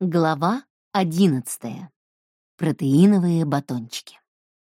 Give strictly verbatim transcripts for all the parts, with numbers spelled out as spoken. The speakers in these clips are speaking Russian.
Глава одиннадцатая. Протеиновые батончики.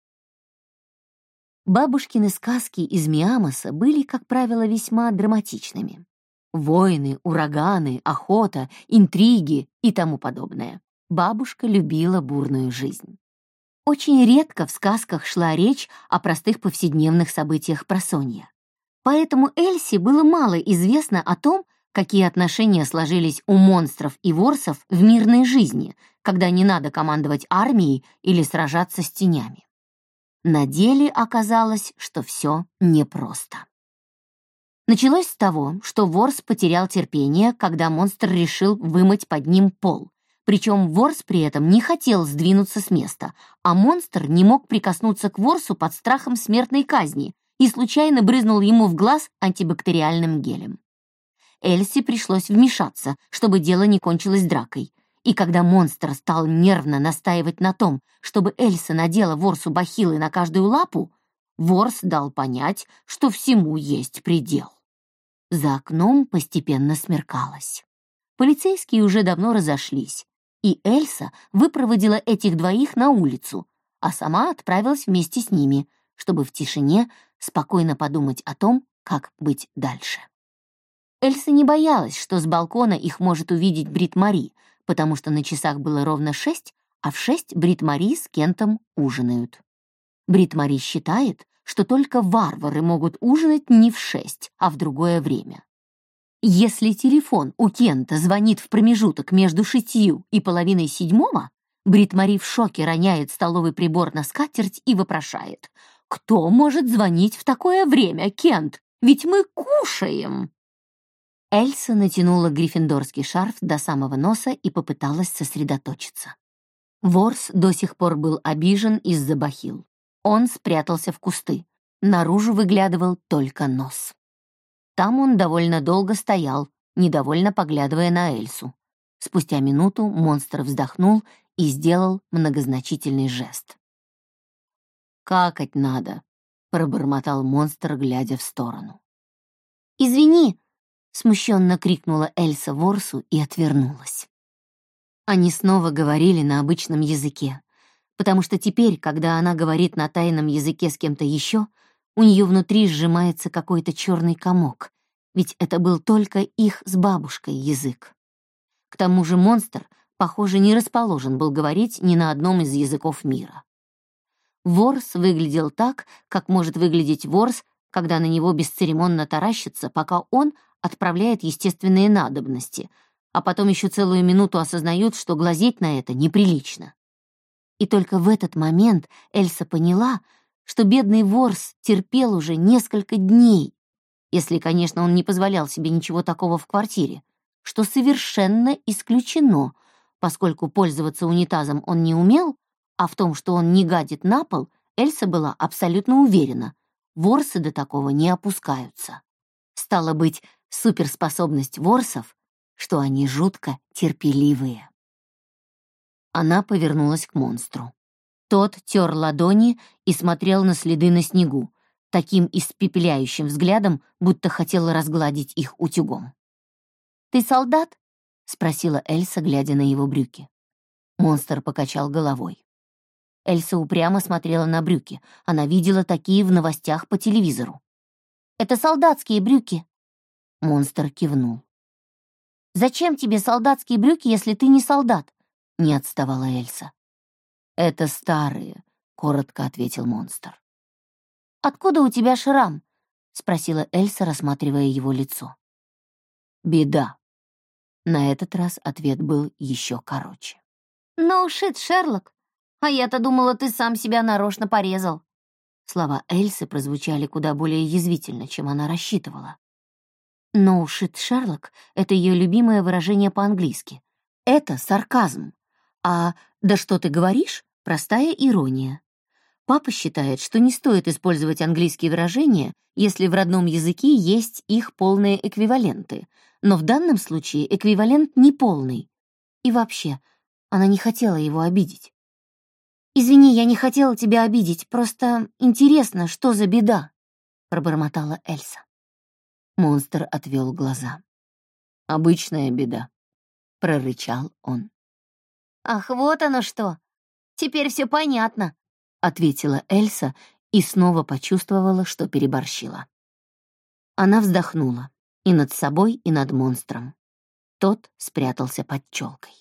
Бабушкины сказки из Миамоса были, как правило, весьма драматичными. Войны, ураганы, охота, интриги и тому подобное. Бабушка любила бурную жизнь. Очень редко в сказках шла речь о простых повседневных событиях просонья. Поэтому Эльсе было мало известно о том, какие отношения сложились у монстров и ворсов в мирной жизни, когда не надо командовать армией или сражаться с тенями. На деле оказалось, что все непросто. Началось с того, что ворс потерял терпение, когда монстр решил вымыть под ним пол. Причем ворс при этом не хотел сдвинуться с места, а монстр не мог прикоснуться к ворсу под страхом смертной казни и случайно брызнул ему в глаз антибактериальным гелем. Эльсе пришлось вмешаться, чтобы дело не кончилось дракой. И когда монстр стал нервно настаивать на том, чтобы Эльса надела ворсу бахилы на каждую лапу, ворс дал понять, что всему есть предел. За окном постепенно смеркалось. Полицейские уже давно разошлись, и Эльса выпроводила этих двоих на улицу, а сама отправилась вместе с ними, чтобы в тишине спокойно подумать о том, как быть дальше. Эльса не боялась, что с балкона их может увидеть Брит-Мари, потому что на часах было ровно шесть, а в шесть Брит-Мари с Кентом ужинают. Брит-Мари считает, что только варвары могут ужинать не в шесть, а в другое время. Если телефон у Кента звонит в промежуток между шестью и половиной седьмого, Брит-Мари в шоке роняет столовый прибор на скатерть и вопрошает: «Кто может звонить в такое время, Кент? Ведь мы кушаем!» Эльса натянула гриффиндорский шарф до самого носа и попыталась сосредоточиться. Ворс до сих пор был обижен из-за бахил. Он спрятался в кусты. Наружу выглядывал только нос. Там он довольно долго стоял, недовольно поглядывая на Эльсу. Спустя минуту монстр вздохнул и сделал многозначительный жест. «Какать надо», — пробормотал монстр, глядя в сторону. «Извини!» — смущенно крикнула Эльса ворсу и отвернулась. Они снова говорили на обычном языке, потому что теперь, когда она говорит на тайном языке с кем-то еще, у нее внутри сжимается какой-то черный комок, ведь это был только их с бабушкой язык. К тому же монстр, похоже, не расположен был говорить ни на одном из языков мира. Ворс выглядел так, как может выглядеть ворс, когда на него бесцеремонно таращится, пока он отправляет естественные надобности, а потом еще целую минуту осознают, что глазеть на это неприлично. И только в этот момент Эльса поняла, что бедный ворс терпел уже несколько дней, если, конечно, он не позволял себе ничего такого в квартире, что совершенно исключено, поскольку пользоваться унитазом он не умел, а в том, что он не гадит на пол, Эльса была абсолютно уверена, ворсы до такого не опускаются. Стало быть, суперспособность ворсов, что они жутко терпеливые. Она повернулась к монстру. Тот тер ладони и смотрел на следы на снегу, таким испепеляющим взглядом, будто хотел разгладить их утюгом. «Ты солдат?» — спросила Эльса, глядя на его брюки. Монстр покачал головой. Эльса упрямо смотрела на брюки. Она видела такие в новостях по телевизору. «Это солдатские брюки». Монстр кивнул. «Зачем тебе солдатские брюки, если ты не солдат?» — не отставала Эльса. «Это старые», — коротко ответил монстр. «Откуда у тебя шрам?» — спросила Эльса, рассматривая его лицо. «Беда». На этот раз ответ был еще короче. «Ну, шит, Шерлок, а я-то думала, ты сам себя нарочно порезал». Слова Эльсы прозвучали куда более язвительно, чем она рассчитывала. «No shit, Шерлок» — это ее любимое выражение по-английски. Это сарказм. А «да что ты говоришь» — простая ирония. Папа считает, что не стоит использовать английские выражения, если в родном языке есть их полные эквиваленты, но в данном случае эквивалент неполный. И вообще, она не хотела его обидеть. «Извини, я не хотела тебя обидеть, просто интересно, что за беда», — пробормотала Эльса. Монстр отвел глаза. «Обычная беда», — прорычал он. «Ах, вот оно что! Теперь все понятно», — ответила Эльса и снова почувствовала, что переборщила. Она вздохнула и над собой, и над монстром. Тот спрятался под челкой.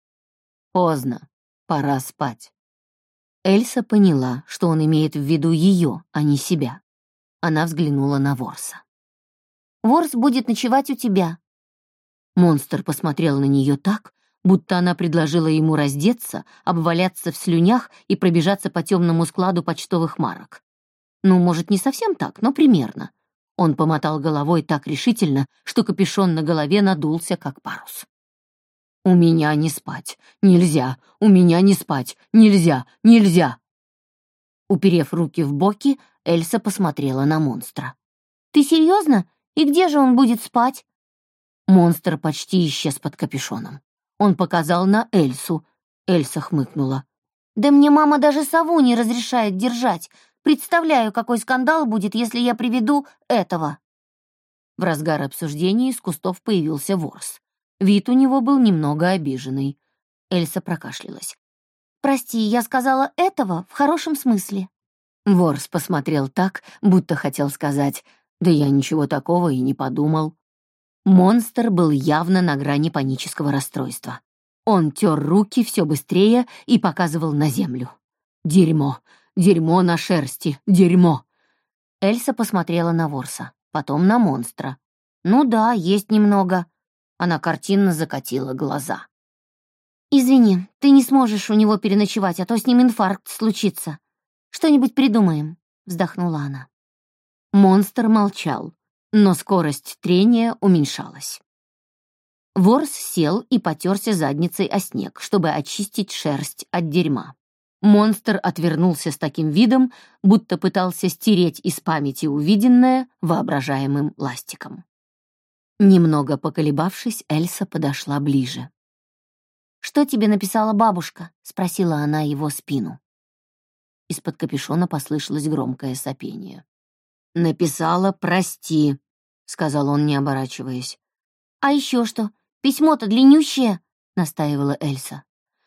«Поздно, пора спать». Эльса поняла, что он имеет в виду ее, а не себя. Она взглянула на Ворса. «Ворс будет ночевать у тебя». Монстр посмотрел на нее так, будто она предложила ему раздеться, обваляться в слюнях и пробежаться по темному складу почтовых марок. Ну, может, не совсем так, но примерно. Он помотал головой так решительно, что капюшон на голове надулся, как парус. «У меня не спать. Нельзя. У меня не спать. Нельзя. Нельзя!» Уперев руки в боки, Эльса посмотрела на монстра. «Ты серьезно? И где же он будет спать?» Монстр почти исчез под капюшоном. Он показал на Эльсу. Эльса хмыкнула. «Да мне мама даже сову не разрешает держать. Представляю, какой скандал будет, если я приведу этого». В разгар обсуждения из кустов появился Ворс. Вид у него был немного обиженный. Эльса прокашлялась. «Прости, я сказала этого в хорошем смысле». Ворс посмотрел так, будто хотел сказать: «Да я ничего такого и не подумал». Монстр был явно на грани панического расстройства. Он тер руки все быстрее и показывал на землю. «Дерьмо! Дерьмо на шерсти! Дерьмо!» Эльса посмотрела на Ворса, потом на монстра. «Ну да, есть немного». Она картинно закатила глаза. «Извини, ты не сможешь у него переночевать, а то с ним инфаркт случится. Что-нибудь придумаем», — вздохнула она. Монстр молчал, но скорость трения уменьшалась. Ворс сел и потерся задницей о снег, чтобы очистить шерсть от дерьма. Монстр отвернулся с таким видом, будто пытался стереть из памяти увиденное воображаемым ластиком. Немного поколебавшись, Эльса подошла ближе. «Что тебе написала бабушка?» — спросила она его спину. Из-под капюшона послышалось громкое сопение. «Написала «прости», — сказал он, не оборачиваясь. «А еще что? Письмо-то длиннющее», — настаивала Эльса.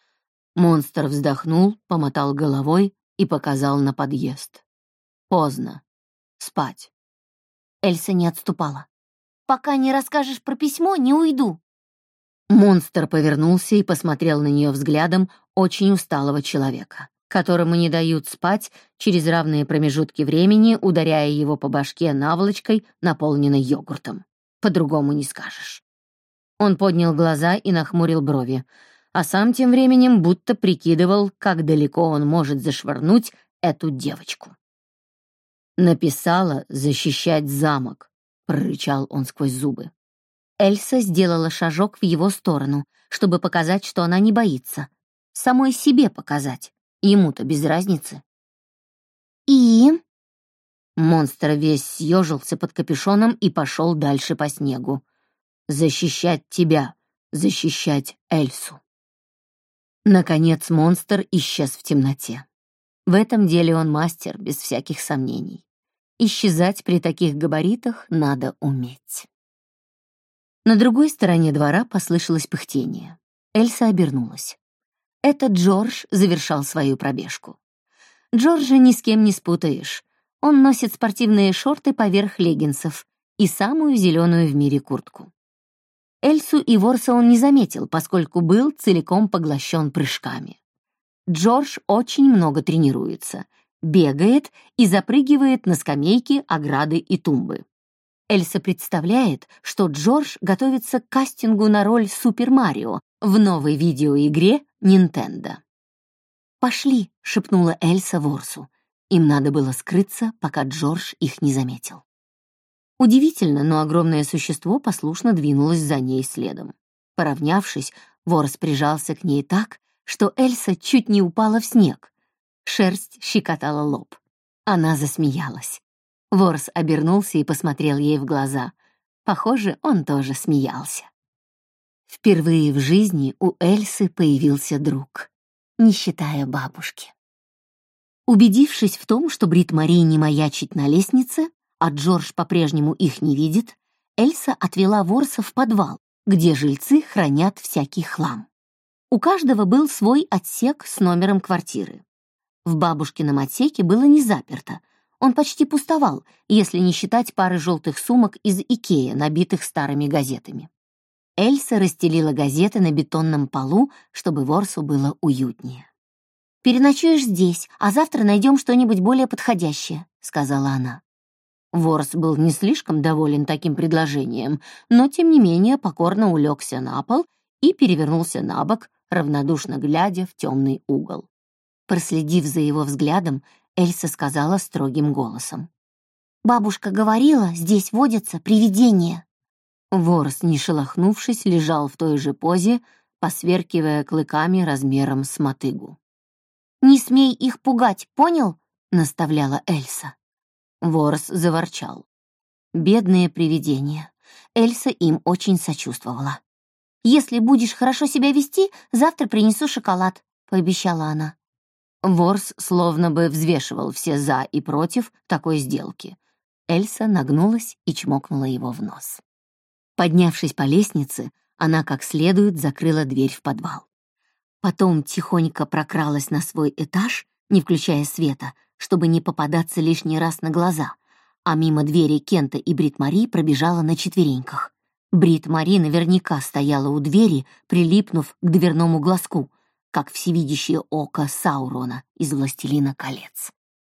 Монстр вздохнул, помотал головой и показал на подъезд. «Поздно. Спать». Эльса не отступала. «Пока не расскажешь про письмо, не уйду». Монстр повернулся и посмотрел на нее взглядом очень усталого человека, которому не дают спать через равные промежутки времени, ударяя его по башке наволочкой, наполненной йогуртом. По-другому не скажешь. Он поднял глаза и нахмурил брови, а сам тем временем будто прикидывал, как далеко он может зашвырнуть эту девочку. «Написала защищать замок», — прорычал он сквозь зубы. Эльса сделала шажок в его сторону, чтобы показать, что она не боится. Самой себе показать. Ему-то без разницы. «И?» Монстр весь съежился под капюшоном и пошел дальше по снегу. «Защищать тебя, защищать Эльсу». Наконец монстр исчез в темноте. В этом деле он мастер, без всяких сомнений. Исчезать при таких габаритах надо уметь. На другой стороне двора послышалось пыхтение. Эльса обернулась. Это Джордж завершал свою пробежку. Джорджа ни с кем не спутаешь. Он носит спортивные шорты поверх леггинсов и самую зеленую в мире куртку. Эльсу и Ворса он не заметил, поскольку был целиком поглощен прыжками. Джордж очень много тренируется, бегает и запрыгивает на скамейки, ограды и тумбы. Эльса представляет, что Джордж готовится к кастингу на роль Супер Марио в новой видеоигре Nintendo. «Пошли», — шепнула Эльса Ворсу. Им надо было скрыться, пока Джордж их не заметил. Удивительно, но огромное существо послушно двинулось за ней следом. Поравнявшись, Ворс прижался к ней так, что Эльса чуть не упала в снег. Шерсть щекотала лоб. Она засмеялась. Ворс обернулся и посмотрел ей в глаза. Похоже, он тоже смеялся. Впервые в жизни у Эльсы появился друг, не считая бабушки. Убедившись в том, что Брит Мари не маячит на лестнице, а Джордж по-прежнему их не видит, Эльса отвела Ворса в подвал, где жильцы хранят всякий хлам. У каждого был свой отсек с номером квартиры. В бабушкином отсеке было не заперто. Он почти пустовал, если не считать пары желтых сумок из Икеа, набитых старыми газетами. Эльса расстелила газеты на бетонном полу, чтобы Ворсу было уютнее. «Переночуешь здесь, а завтра найдем что-нибудь более подходящее», — сказала она. Ворс был не слишком доволен таким предложением, но, тем не менее, покорно улегся на пол и перевернулся на бок, равнодушно глядя в темный угол. Проследив за его взглядом, Эльса сказала строгим голосом: «Бабушка говорила, здесь водятся привидения». Ворс, не шелохнувшись, лежал в той же позе, посверкивая клыками размером с мотыгу. «Не смей их пугать, понял?» — наставляла Эльса. Ворс заворчал. Бедные привидения. Эльса им очень сочувствовала. «Если будешь хорошо себя вести, завтра принесу шоколад», — пообещала она. Ворс словно бы взвешивал все «за» и «против» такой сделки. Эльса нагнулась и чмокнула его в нос. Поднявшись по лестнице, она как следует закрыла дверь в подвал. Потом тихонько прокралась на свой этаж, не включая света, чтобы не попадаться лишний раз на глаза, а мимо двери Кента и Брит-Мари пробежала на четвереньках. Брит-Мари наверняка стояла у двери, прилипнув к дверному глазку, как всевидящее око Саурона из «Властелина колец».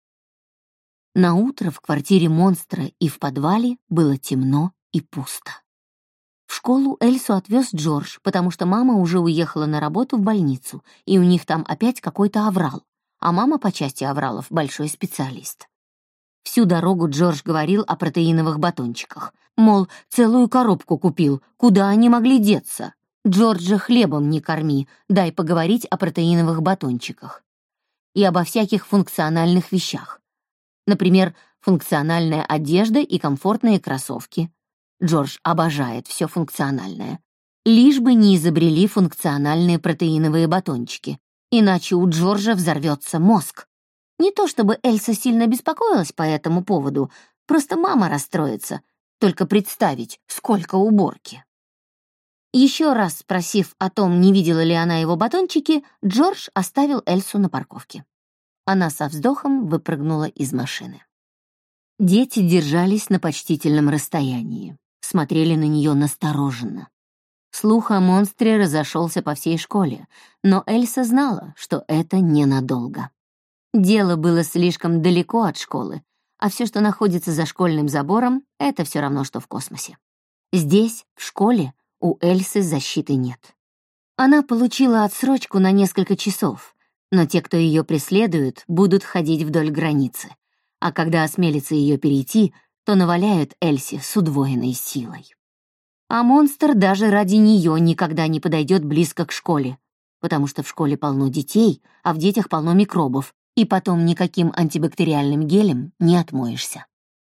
Наутро в квартире монстра и в подвале было темно и пусто. В школу Эльсу отвез Джордж, потому что мама уже уехала на работу в больницу, и у них там опять какой-то аврал, а мама по части авралов большой специалист. Всю дорогу Джордж говорил о протеиновых батончиках. Мол, целую коробку купил, куда они могли деться? Джорджа хлебом не корми, дай поговорить о протеиновых батончиках. И обо всяких функциональных вещах. Например, функциональная одежда и комфортные кроссовки. Джордж обожает все функциональное. Лишь бы не изобрели функциональные протеиновые батончики, иначе у Джорджа взорвется мозг. Не то чтобы Эльса сильно беспокоилась по этому поводу, просто мама расстроится. Только представить, сколько уборки. Еще раз спросив о том, не видела ли она его батончики, Джордж оставил Эльсу на парковке. Она со вздохом выпрыгнула из машины. Дети держались на почтительном расстоянии, смотрели на нее настороженно. Слух о монстре разошелся по всей школе, но Эльса знала, что это ненадолго. Дело было слишком далеко от школы, а все, что находится за школьным забором, это все равно, что в космосе. Здесь, в школе, у Эльсы защиты нет. Она получила отсрочку на несколько часов, но те, кто ее преследует, будут ходить вдоль границы, а когда осмелится ее перейти, то наваляют Эльсе с удвоенной силой. А монстр даже ради нее никогда не подойдет близко к школе, потому что в школе полно детей, а в детях полно микробов, и потом никаким антибактериальным гелем не отмоешься.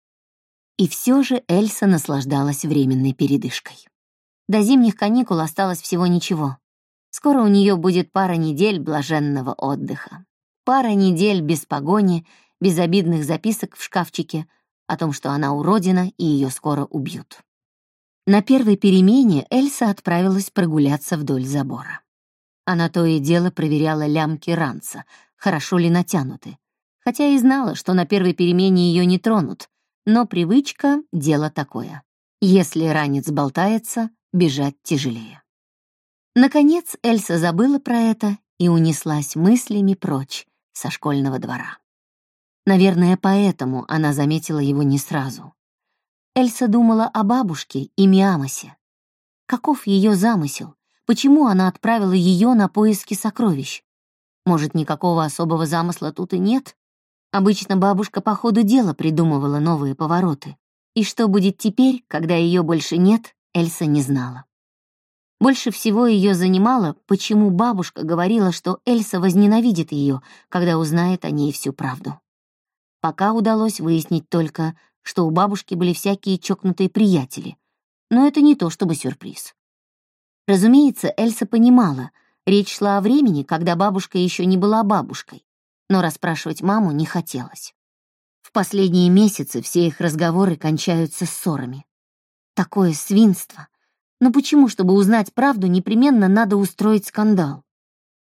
И все же Эльса наслаждалась временной передышкой. До зимних каникул осталось всего ничего. Скоро у нее будет пара недель блаженного отдыха. Пара недель без погони, без обидных записок в шкафчике о том, что она уродина и ее скоро убьют. На первой перемене Эльса отправилась прогуляться вдоль забора. Она то и дело проверяла лямки ранца, хорошо ли натянуты, хотя и знала, что на первой перемене ее не тронут, но привычка — дело такое. Если ранец болтается, бежать тяжелее. Наконец Эльса забыла про это и унеслась мыслями прочь со школьного двора. Наверное, поэтому она заметила его не сразу. Эльса думала о бабушке и Миамосе. Каков ее замысел? Почему она отправила ее на поиски сокровищ? Может, никакого особого замысла тут и нет? Обычно бабушка по ходу дела придумывала новые повороты. И что будет теперь, когда ее больше нет, Эльса не знала. Больше всего ее занимало, почему бабушка говорила, что Эльса возненавидит ее, когда узнает о ней всю правду. Пока удалось выяснить только, что у бабушки были всякие чокнутые приятели, но это не то чтобы сюрприз. Разумеется, Эльса понимала, речь шла о времени, когда бабушка еще не была бабушкой, но расспрашивать маму не хотелось. В последние месяцы все их разговоры кончаются ссорами. Такое свинство. Но почему, чтобы узнать правду, непременно надо устроить скандал?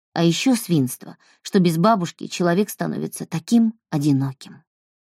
А еще свинство, что без бабушки человек становится таким одиноким.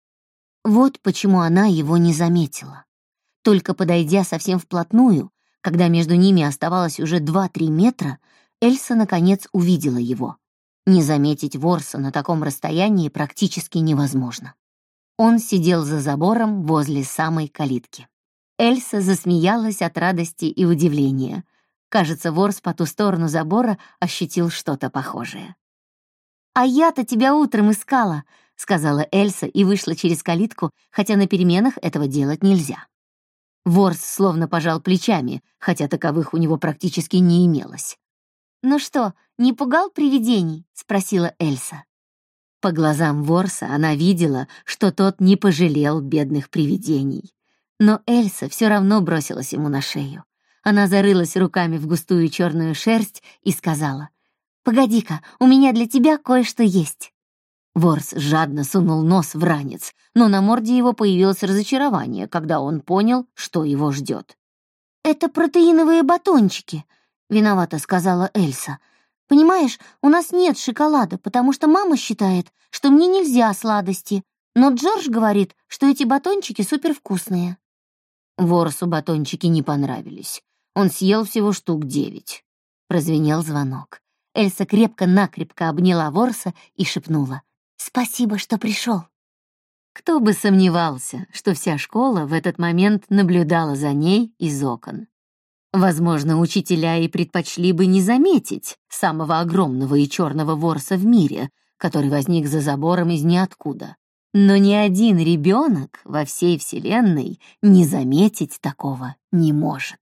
Вот почему она его не заметила. Только подойдя совсем вплотную, когда между ними оставалось уже два-три метра, Эльса наконец увидела его. Не заметить ворса на таком расстоянии практически невозможно. Он сидел за забором возле самой калитки. Эльса засмеялась от радости и удивления. Кажется, ворс по ту сторону забора ощутил что-то похожее. «А я-то тебя утром искала», — сказала Эльса и вышла через калитку, хотя на переменах этого делать нельзя. Ворс словно пожал плечами, хотя таковых у него практически не имелось. «Ну что, не пугал привидений?» — спросила Эльса. По глазам ворса она видела, что тот не пожалел бедных привидений. Но Эльса все равно бросилась ему на шею. Она зарылась руками в густую черную шерсть и сказала: «Погоди-ка, у меня для тебя кое-что есть». Ворс жадно сунул нос в ранец, но на морде его появилось разочарование, когда он понял, что его ждет. «Это протеиновые батончики», — виновато сказала Эльса. «Понимаешь, у нас нет шоколада, потому что мама считает, что мне нельзя сладости, но Джордж говорит, что эти батончики супервкусные». Ворсу батончики не понравились. Он съел всего штук девять. Прозвенел звонок. Эльса крепко-накрепко обняла ворса и шепнула: «Спасибо, что пришел». Кто бы сомневался, что вся школа в этот момент наблюдала за ней из окон. Возможно, учителя и предпочли бы не заметить самого огромного и черного ворса в мире, который возник за забором из ниоткуда. Но ни один ребенок во всей вселенной не заметить такого не может.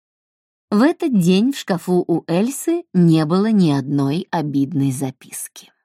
В этот день в шкафу у Эльсы не было ни одной обидной записки.